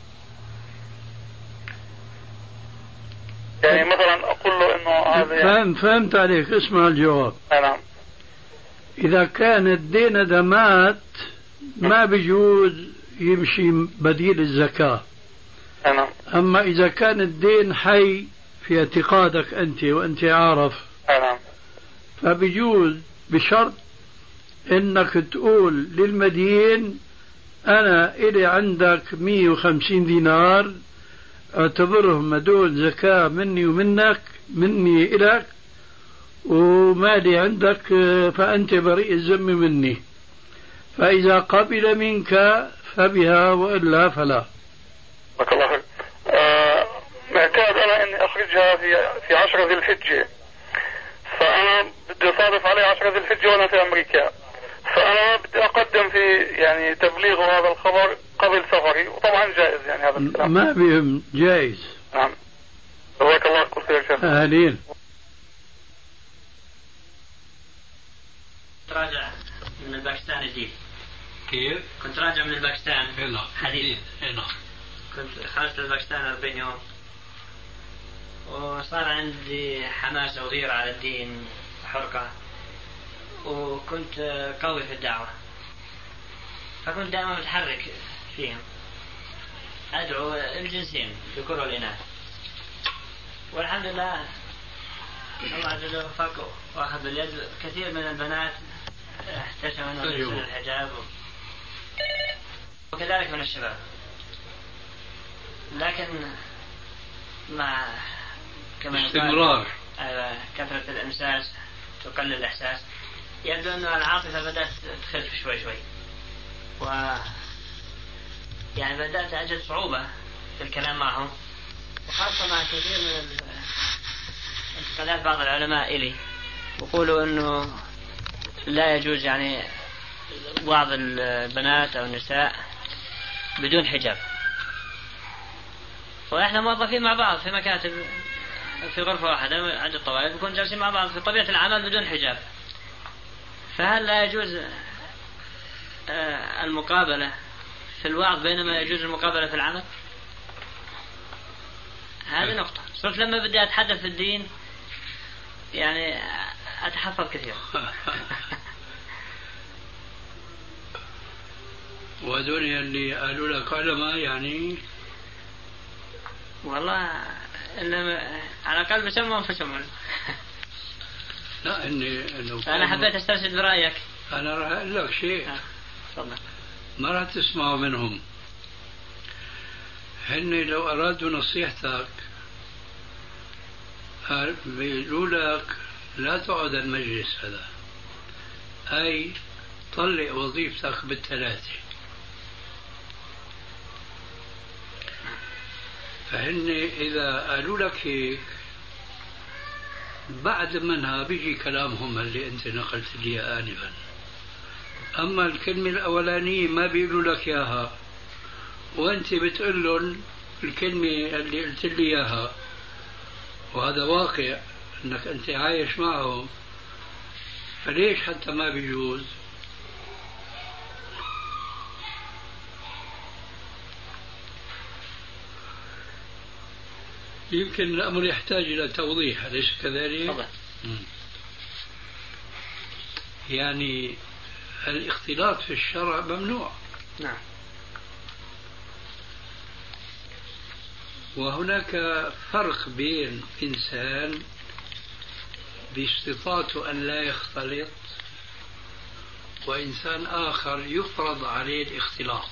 يعني مثلا أقول له إنه هذا يعني فهمت عليك. اسمع الجواب. نعم. إذا كان الدين ده مات ما بيجوز يمشي بديل الزكاة. نعم. أما إذا كان الدين حي في اعتقادك أنت وأنت عارف، نعم، فبيجوز بشرط إنك تقول للمدين أنا إلي عندك 150 دينار اعتبرهم هدول زكاة مني ومنك، مني إلك، ومالي عندك فأنت بريء الذم مني. فإذا قبل منك فبها وإلا فلا. بارك الله فيك. معتاد أنا إني أخرجها في 10 ذي الحجة، فأنا بدي أصادف عليه 10 ذي الحجة وأنا في أمريكا، فأنا بدي أقدم في يعني تبليغ هذا الخبر قبل سفري، وطبعا جائز يعني هذا الكلام. ما بهم جائز. نعم. جزاك الله كل خير شيخ. أهلين. راجع من الباكستان جديد. كيف؟ كنت راجع من الباكستان حديث. كنت خرجت الباكستان 40 يوم، وصار عندي حماس وغيرة على الدين، حرقة، وكنت قوي في الدعوة، فكنت دائما متحرك فيهم، أدعو الجنسين الذكور والإناث، والحمد لله الله عز وجل وفقه وأخذ باليد. كثير من البنات احتشموا أنه يلبسون الحجاب، وكذلك من الشباب، لكن مع كما استمرار كثرة الإمساس تقلل الإحساس، يبدو أن العاطفة بدأت تخف شوي شوي، يعني بدأت أجد صعوبة في الكلام معهم، وخاصة مع كثير من انتقادات بعض العلماء إلي، ويقولوا أنه لا يجوز يعني بعض البنات أو النساء بدون حجاب، وإحنا موظفين مع بعض في مكاتب في غرفة واحدة عدة طوائف، نكون جالسين مع بعض في طبيعة العمل بدون حجاب، فهل لا يجوز المقابلة في الوعظ بينما يجوز المقابلة في العمل؟ هذه نقطة. صرت لما بدي أتحدث في الدين يعني أتحفظ كثير. وهذول اللي قالوا لك علماء يعني؟ والله إنما على الأقل بسمهم فسمون. لا أنا حبيت أسترشد برأيك. أنا راح أقول لك شيء. تفضل. ما راح تسمعوا منهم. هن لو أرادوا نصيحتك بيقولوا لك لا تقعد المجلس هذا، أي طلق وظيفتك بالثلاثة. فهن إذا قالوا لك هيك بعد منها بيجي كلامهم اللي أنت نقلت لي آنفا. أما الكلمة الأولانية ما بيقولوا لك إياها، وأنت بتقول لهم الكلمة اللي قلت لي إياها، وهذا واقع أنك أنت عايش معهم، فليش حتى ما بيجوز؟ يمكن الأمر يحتاج إلى توضيح، أليس كذلك؟ طبعا. يعني الاختلاط في الشرع ممنوع. نعم. وهناك فرق بين إنسان باستطاعته أن لا يختلط وإنسان آخر يفرض عليه الاختلاط.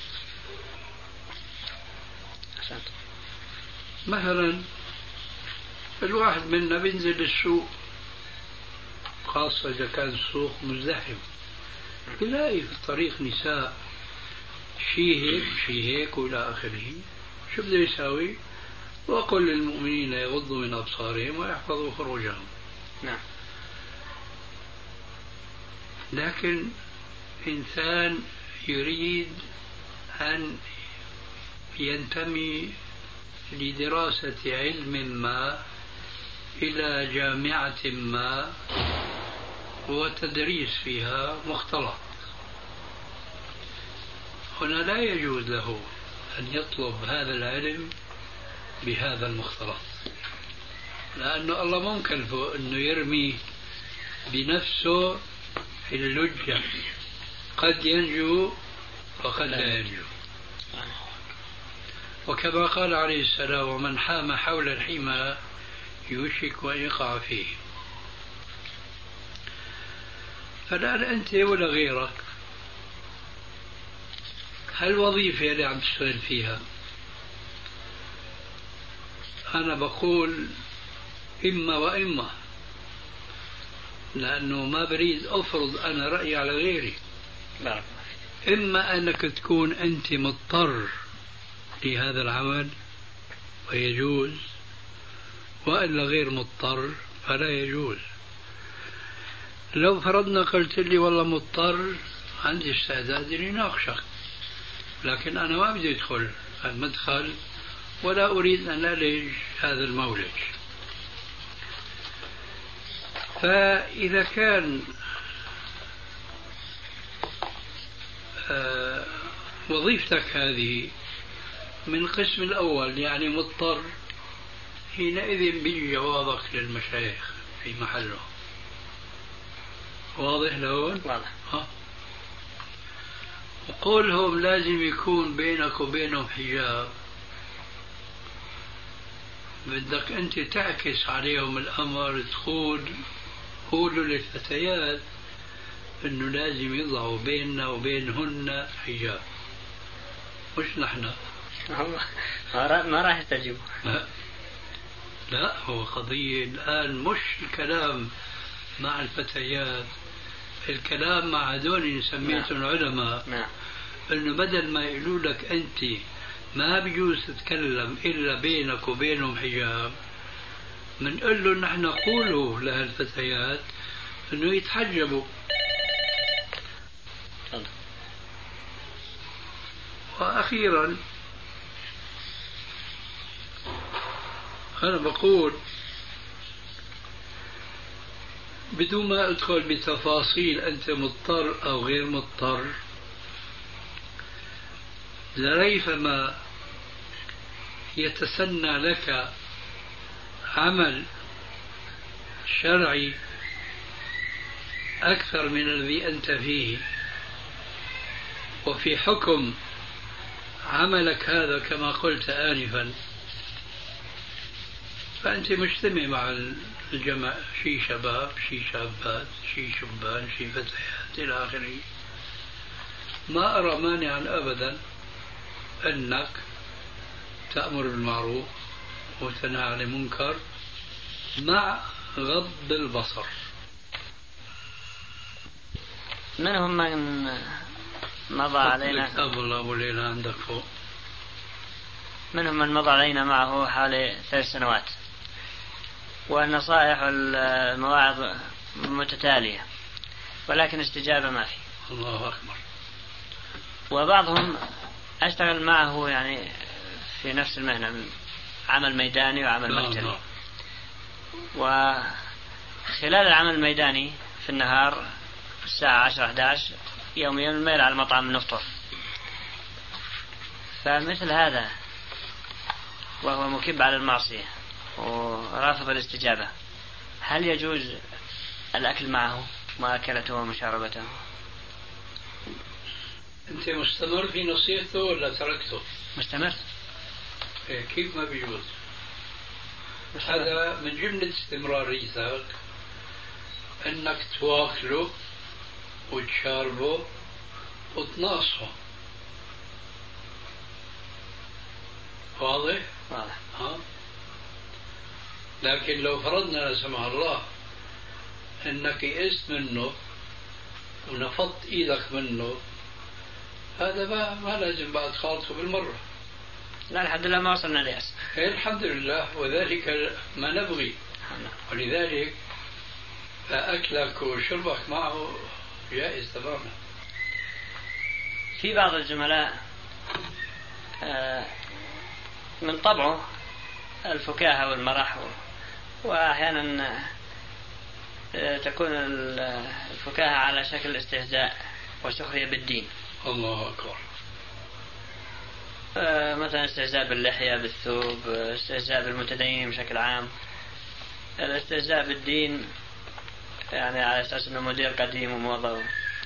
مثلا الواحد منا بينزل السوق، خاصة إذا كان السوق مزدحم، يلاقي في الطريق نساء شي هيك وإلى آخره. شو بده يساوي؟ وقل للمؤمنين يغضوا من أبصارهم ويحفظوا فروجهم. نعم. لكن إنسان يريد أن ينتمي لدراسة علم ما إلى جامعة ما وتدريس فيها مختلط، هنا لا يجوز له أن يطلب هذا العلم بهذا المختلط، لأنه الله ما مكلفه أنه يرمي بنفسه في اللجة، قد ينجو وقد لا ينجو. وكما قال عليه السلام: ومن حام حول الحمى يوشك وأن يقع فيه. فالآن أنت ولا غيرك هالوظيفة اللي عم تشتغل فيها، أنا بقول إما وإما، لأنه ما بريد أفرض أنا رأيي على غيري. إما أنك تكون أنت مضطر لهذا العمل ويجوز، وإلا غير مضطر فلا يجوز. لو فرضنا قلت لي والله مضطر، عندي استعداد لناقشك، لكن أنا ما بدي أدخل المدخل ولا أريد أن ألج هذا المولج. فإذا كان وظيفتك هذه من القسم الأول يعني مضطر، حينئذ بيجي جوابك للمشايخ في محله. واضح لهون؟ واضح. وقولهم لازم يكون بينك وبينهم حجاب، بدك أنت تعكس عليهم الأمر، قولوا للفتيات أنه لازم يضعوا بيننا وبينهن حجاب، مش نحن. ما راح يستجيبوا. لا، هو قضية الآن مش الكلام مع الفتيات، الكلام مع هذول سميتهم العلماء. نعم. أنه بدل ما يقولوا لك أنت ما بيجوز تتكلم إلا بينك وبينهم حجاب، منقول له نحن نقوله لهالفتيات أنه يتحجبوا. وأخيرا أنا بقول بدون ما أدخل بتفاصيل أنت مضطر أو غير مضطر، لريثما يتسنى لك عمل شرعي أكثر من الذي أنت فيه، وفي حكم عملك هذا كما قلت آنفا فأنت مجتمع مع الجماعة، شي شباب شي شابات شي شبان شي فتيات إلى آخره. ما أرى مانعا أبدا أنك تأمر بالمعروف وتنهى عن المنكر مع غض البصر. منهم من مضى علينا كتاب الله أبو ليلى عندك فوق. منهم من مضى علينا معه حوالي 3 سنوات، والنصائح والمواعظ متتالية، ولكن استجابة ما في. الله أكبر. وبعضهم أشتغل معه يعني في نفس المهنة، عمل ميداني وعمل مكتبي. وخلال العمل الميداني في النهار الساعة 10-11 يوميا الميل على المطعم نفطر. فمثل هذا وهو مكب على المعصية ورافض الاستجابة، هل يجوز الأكل معه مأكلته ومشاربته؟ أنت مستمر في نصيحته ولا تركته؟ مستمر. كيف ما بيجوز؟ هذا من جملة استمراريتك أنك تواكله وتشاربه وتناصحه. واضح؟ واضح. لكن لو فرضنا لا سمح الله أنك يئست منه ونفضت إيدك منه، هذا ما لازم بعد خالطه بالمرة. لا الحمد لله ما وصلنا ليأس. الحمد لله، وذلك ما نبغي. ولذلك أكلك وشربك معه جائز تماما. في بعض الزملاء من طبعه الفكاهة والمرح، وأحيانا تكون الفكاهة على شكل استهزاء وسخرية بالدين. الله أكبر. مثلا استهزاء باللحية بالثوب، استهزاء بالمتدينين بشكل عام، الاستهزاء بالدين يعني على أساس أنه مدير قديم وموظف.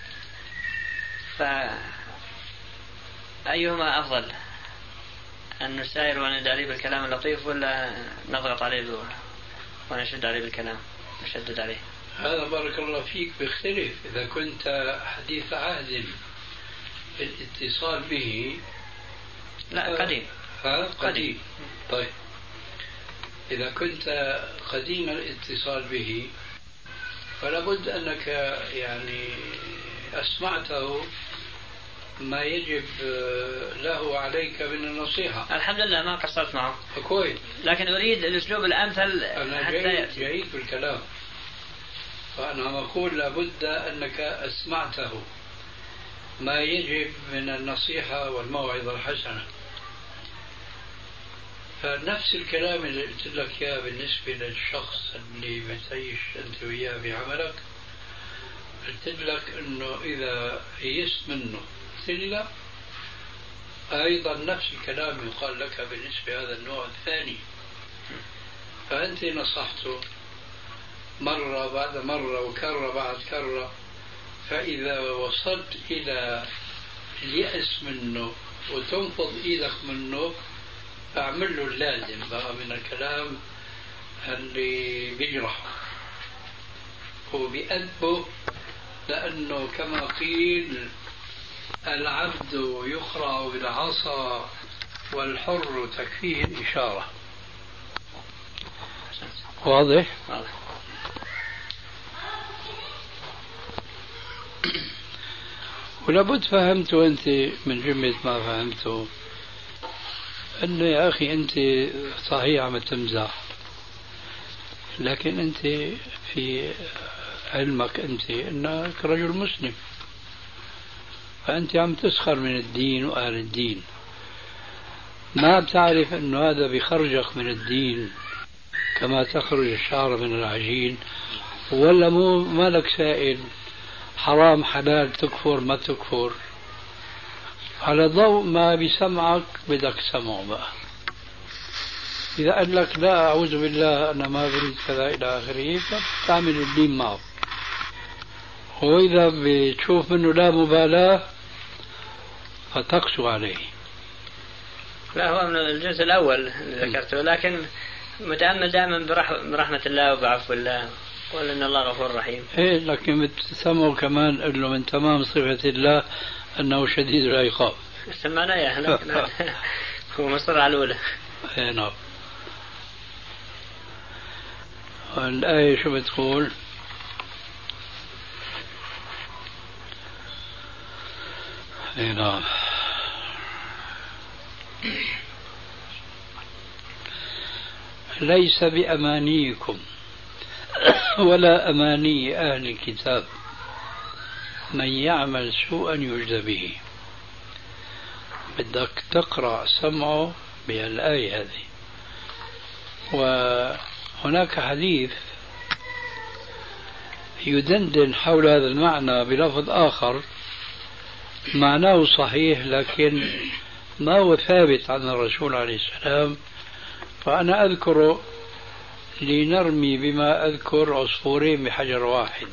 فأيهما أفضل، أن نساير ونداري بالكلام اللطيف ولا نضغط عليه ونشد عليه بالكلام نشدد عليه؟ هذا بارك الله فيك بيختلف. إذا كنت حديث عهد الاتصال به. لا قديم. قديم. طيب إذا كنت قديم الاتصال به فلا بد أنك يعني أسمعته ما يجب له عليك من النصيحة. الحمد لله ما قصرت معه. كويس. لكن أريد الأسلوب الأمثل. أنا جيد بالكلام، فأنا أقول لابد أنك أسمعته ما يجب من النصيحة والموعظة الحسنة. فنفس الكلام اللي قلت لك إياه بالنسبة للشخص اللي بتعيش أنت وياه بعملك، قلت لك إنه إذا يئست منه لا، أيضا نفس الكلام يقال لك بالنسبة هذا النوع الثاني. فأنت نصحته مرة بعد مرة وكرة بعد كرة، فإذا وصلت إلى اليأس منه وتنفض إيدك منه، فاعمل له اللازم بقى من الكلام اللي بيجرحه وبيأدبه، لأنه كما قيل العبد يخرع بالعصا والحر تكفيه الإشارة. واضح؟ ولابد فهمته أنت من جملة ما فهمته أنه يا أخي أنت صحيح عم تمزح، لكن أنت في علمك أنت أنك رجل مسلم، فأنت عم تسخر من الدين وأهل الدين. ما بتعرف أنه هذا بخرجك من الدين كما تخرج الشعر من العجين، ولا مو مالك سائل حرام حلال تكفر ما تكفر. على ضوء ما بسمعك بدك سمعه بقى. إذا قال لك لا أعوذ بالله أنا ما بريد كذا إلى آخره، فتعمل الدين معه. وإذا بتشوف منه لا مبالاة فتقسو عليه. لا، هو من الجزء الأول اللي ذكرته، لكن متأمل دائما برحمة الله وبعفو الله، قول إن الله غفور رحيم. إيه، لكن بتسمعوا كمان إنه من تمام صفة الله أنه شديد العقاب. سمعنا إياه، لكن هو مصر على الأولى. إيه نعم. الآية شو بتقول؟ إيه نعم. ليس بأمانيكم ولا أماني أهل الكتاب من يعمل سوءا يجزى به. بدك تقرأ سمعه بالآية هذه. وهناك حديث يدندن حول هذا المعنى بلفظ آخر معناه صحيح لكن ما هو ثابت عن الرسول عليه السلام، فأنا أذكره لنرمي بما أذكر عصفورين بحجر واحد.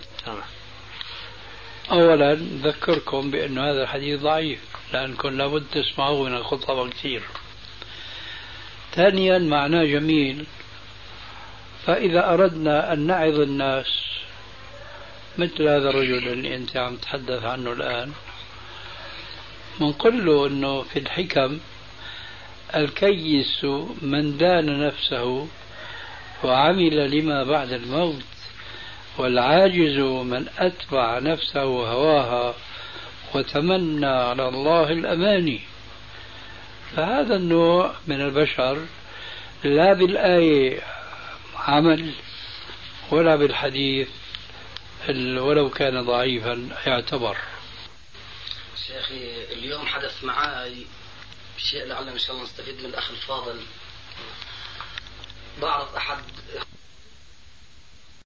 أولا ذكركم بأن هذا الحديث ضعيف لأنكم لابد تسمعوه من الخطبة كثير. ثانيا معناه جميل، فإذا أردنا أن نعظ الناس مثل هذا الرجل اللي أنت عم تحدث عنه الآن، منقول له أنه في الحكم الكيس من دان نفسه وعمل لما بعد الموت، والعاجز من أتبع نفسه هواها وتمنى على الله الأماني. فهذا النوع من البشر لا بالآية عمل ولا بالحديث ولو كان ضعيفا يعتبر. شيخي اليوم حدث معي شيء لعل إن شاء الله نستفيد من الأخ الفاضل. بعرض أحد